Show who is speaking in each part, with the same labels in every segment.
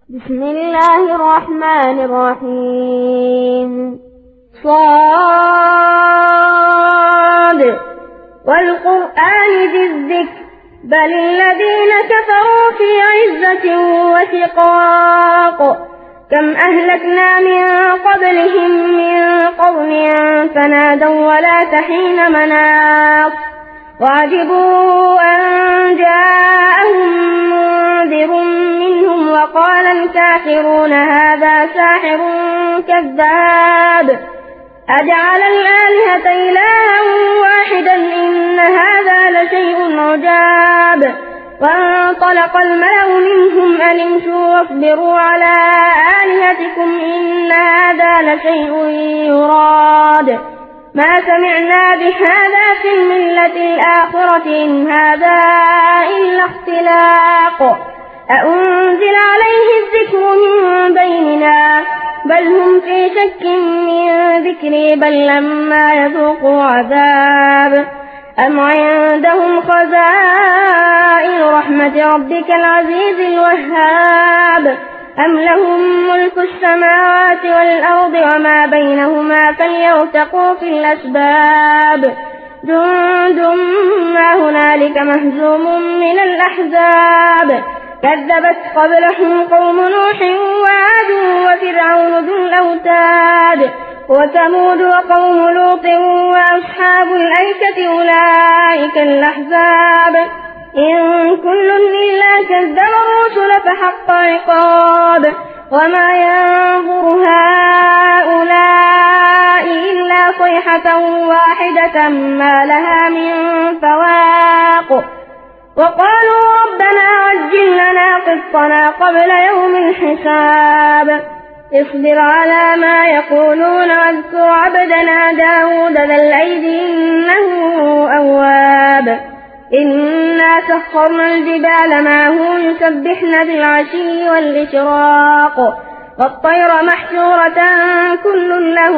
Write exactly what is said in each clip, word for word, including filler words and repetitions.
Speaker 1: بسم الله الرحمن الرحيم. صاد والقرآن ذي الذكر بل الذين كفروا في عزة وشقاق كم أهلكنا من قبلهم من قرن فنادوا ولا تحين مناص وعجبوا أن جاءهم منذر منهم وقال الكافرون هذا ساحر كذاب أجعل الآلهة إلها واحدا إن هذا لشيء عجاب وانطلق الملأ منهم أن امشوا واصبروا على آلهتكم إن هذا لشيء يراد ما سمعنا بهذا في الملة الآخرة إن هذا إلا اختلاق أأنزل عليه الذكر من بيننا بل هم في شك من ذكري بل لما يذوقوا عذاب أم عندهم خزائن رحمة ربك العزيز الوهاب أم لهم ملك السماوات والأرض وما بينهما فليرتقوا في الأسباب جند ما هنالك مهزوم من الأحزاب كذبت قبلهم قوم نوح وعاد وفرعون ذو الأوتاد وثمود وقوم لوط وأصحاب الأيكة أولئك الأحزاب إن كل إلا كذب الرسل فحق عقاب وما ينظر هؤلاء إلا صيحة واحدة ما لها من فواق وقالوا ربنا عجل لنا قسطنا قبل يوم الحساب اصبر على ما يقولون واذكر عبدنا داود ذا الأيد إنه أواب إنا سخرنا الجبال معه يسبحن بالعشي والإشراق والطير محشورة كل له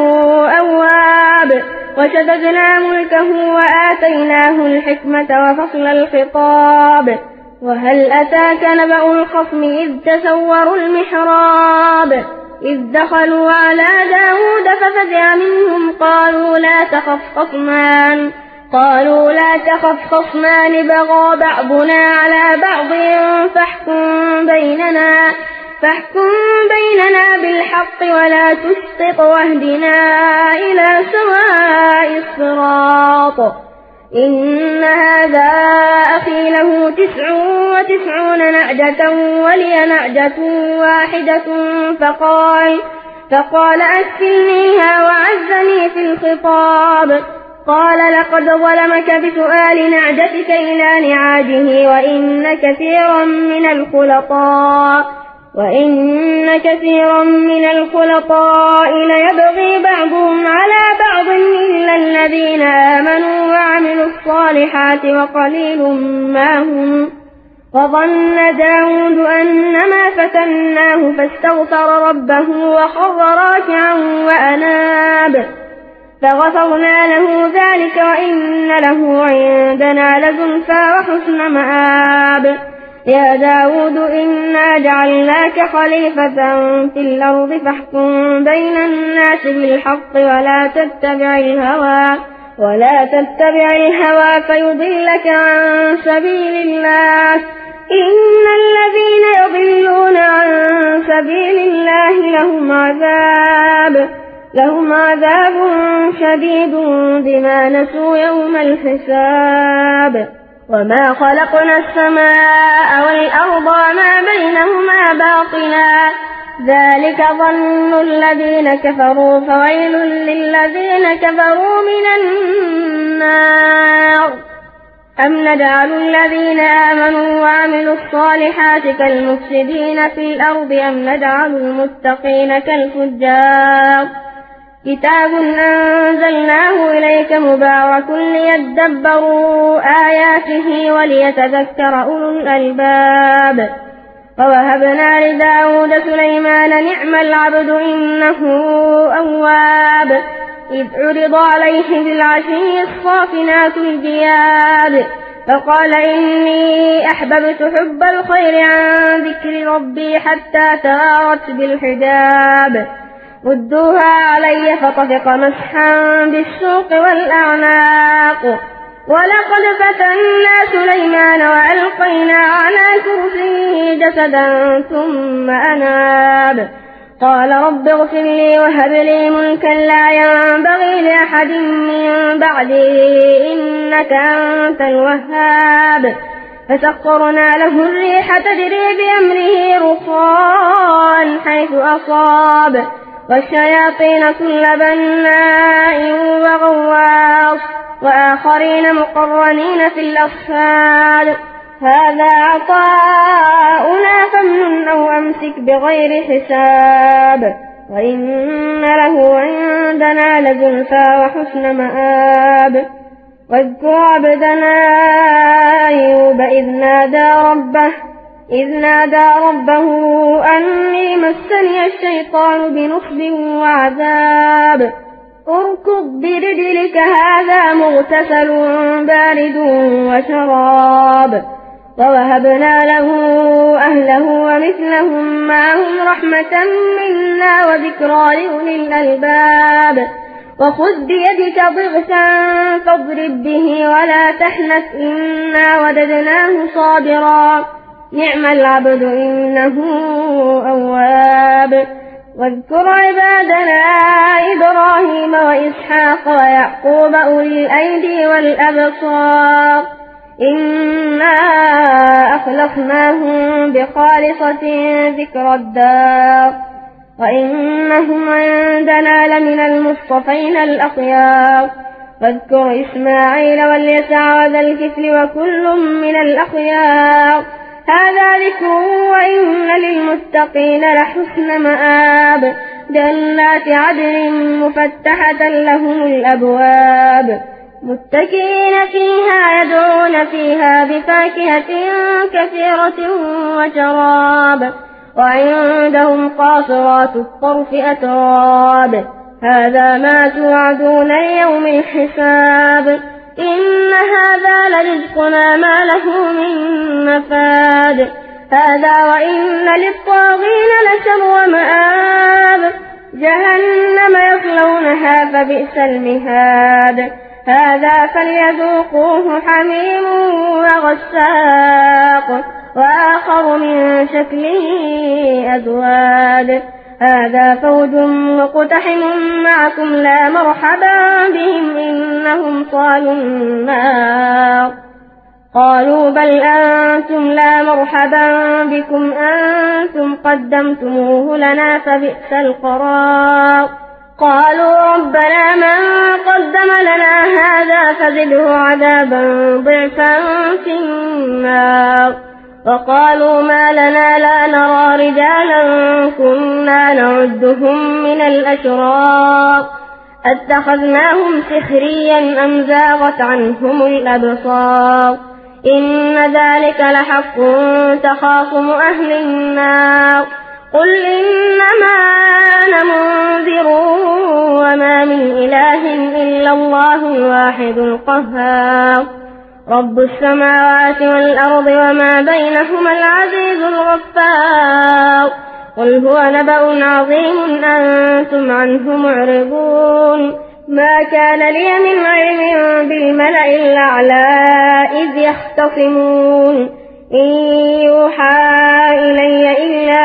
Speaker 1: أواب وشددنا ملكه وآتيناه الحكمة وفصل الخطاب وهل أتاك نبأ الخصم إذ تسوروا المحراب إذ دخلوا على داود ففزع منهم قالوا لا تخف خصمان قالوا لا تخف خصمان بغى بعضنا على بعض فاحكم بيننا فاحكم بيننا بالحق ولا تشطط واهدنا إلى سواء الصراط إن هذا أخي له تسع وتسعون نعجة ولي نعجة واحدة فقال فقال أكفلنيها وعزني في الخطاب قال لقد ظلمك بسؤال نعجتك إلى نعاجه وإن كثيرا من الخلطاء وإن كثيرا من الخلطاء ليبغي بعضهم على بعض إلا الذين آمنوا وعملوا الصالحات وقليل ما هم وظن داود أنما فتناه فاستغفر ربه وخر راكعا وأناب فغفرنا له ذلك وإن له عندنا لزلفى وحسن مآب يا داود إنا جعلناك خليفة في الأرض فاحكم بين الناس بالحق ولا تتبع الهوى ولا تتبع الهوى فيضلك عن سبيل الله إن الذين يضلون عن سبيل الله لهم عذاب لهم عذاب شديد بما نسوا يوم الحساب وما خلقنا السماء والأرض وما بينهما باطلا ذلك ظن الذين كفروا فويل للذين كفروا من النار أم نجعل الذين آمنوا وعملوا الصالحات كالمفسدين في الأرض أم نجعل المتقين كالفجار كتاب أنزلناه إليك مبارك ليدبروا آياته وليتذكر أولو الألباب ووهبنا لداود سليمان نعم العبد إنه أواب إذ عرض عليه بالعشي الصافنات الجياد فقال إني أحببت حب الخير عن ذكر ربي حتى توارت بالحجاب ردوها علي فطفق مسحا بالسوق والأعناق ولقد فتنا سليمان وألقينا على كرسيه جسدا ثم أناب قال رب اغفر لي وهب لي ملكا لا ينبغي لأحد من بعدي إنك أنت الوهاب فسخرنا له الريح تجري بأمره رخاء حيث أصاب والشياطين كل بناء وغواص وآخرين مقرنين في الأصفاد هذا عطاؤنا فامنن أو أمسك بغير حساب وإن له عندنا لزلفى وحسن مآب واذكر عبدنا أيوب إذ نادى ربه إذ نادى ربه أني مسني الشيطان بنصب وعذاب اركض برجلك هذا مغتسل بارد وشراب ووهبنا له أهله ومثلهم معهم رحمة منا وذكرى لأولي الألباب وخذ بيدك ضغثا فاضرب به ولا تحنث إنا وددناه صابرا نعم العبد إنه أواب واذكر عبادنا إبراهيم وإسحاق ويعقوب أولي الأيدي والأبصار إنا أخلصناهم بخالصة ذكر الدار وإنهم عندنا لمن المصطفين الأخيار واذكر إسماعيل واليسع وذا الكفل وكل من الأخيار هذا ذكر وإن للمتقين لحسن مآب جنات عدن مفتحة لهم الأبواب متكئين فيها يدعون فيها بفاكهة كثيرة وشراب وعندهم قاصرات الطرف أتراب هذا ما توعدون ليوم الحساب إن هذا لرزقنا ما له من نفاد هذا وإن للطاغين لشر مآب جهنم يصلونها فبئس المهاد هذا فليذوقوه حميم وغساق وآخر من شكله أزواج هذا فوج مقتحم معكم لا مرحبا بهم إنهم صالوا النار قالوا بل أنتم لا مرحبا بكم أنتم قدمتموه لنا فبئس القرار قالوا ربنا من قدم لنا هذا فزده عذابا ضعفا في النار وقالوا ما لنا لا نرى رجالا كنا نعدهم من الأشرار أتخذناهم سخريا أم زاغت عنهم الأبصار إن ذلك لحق تخاصم أهل النار قل إنما أنا منذر وما من إله إلا الله الواحد القهار رب السماوات والأرض وما بينهما العزيز الغفار قل هو نبأ عظيم أنتم عنه معرضون ما كان لي من علم بالملأ الأعلى إذ يختصمون إن يوحى إلي إلا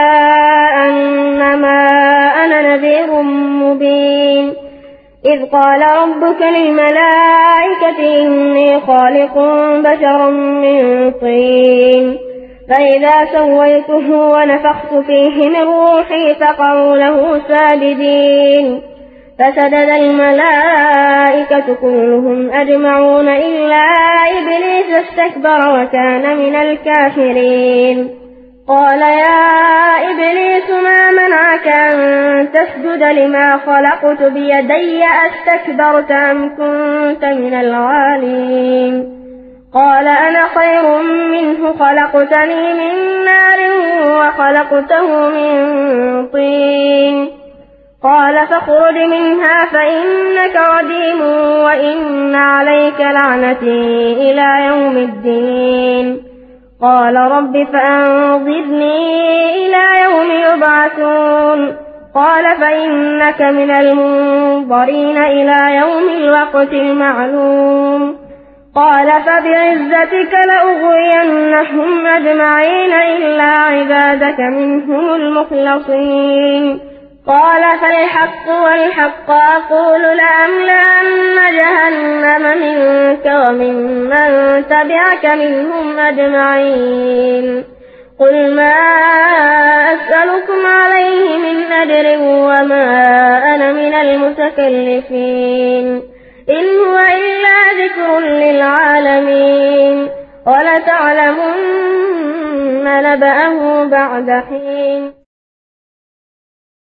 Speaker 1: أنما أنا نذير مبين إذ قال ربك للملائكة إني خالق بشرا من طين فإذا سويته ونفخت فيه من روحي فقعوا له ساجدين فسجد الملائكة كلهم أجمعون إلا إبليس استكبر وكان من الكافرين قال يا إبليس ما منعك أن تسجد لما خلقت بيدي أستكبرت أم كنت من العالين قال أنا خير منه خلقتني من نار وخلقته من طين قال فاخرج منها فإنك رجيم وإن عليك لعنتي إلى يوم الدين. قال رب فأنظرني إلى يوم يبعثون. قال فإنك من المنظرين إلى يوم الوقت المعلوم. قال فبعزتك لأغوينهم أجمعين إلا عبادك منهم المخلصين. قال فالحق والحق أقول لأملأن جهنم منك وممن تبعك منهم أجمعين. قل ما أسألكم عليه من أجر وما أنا من المتكلفين إن هو إلا ذكر للعالمين ولتعلمن نبأه بعد حين.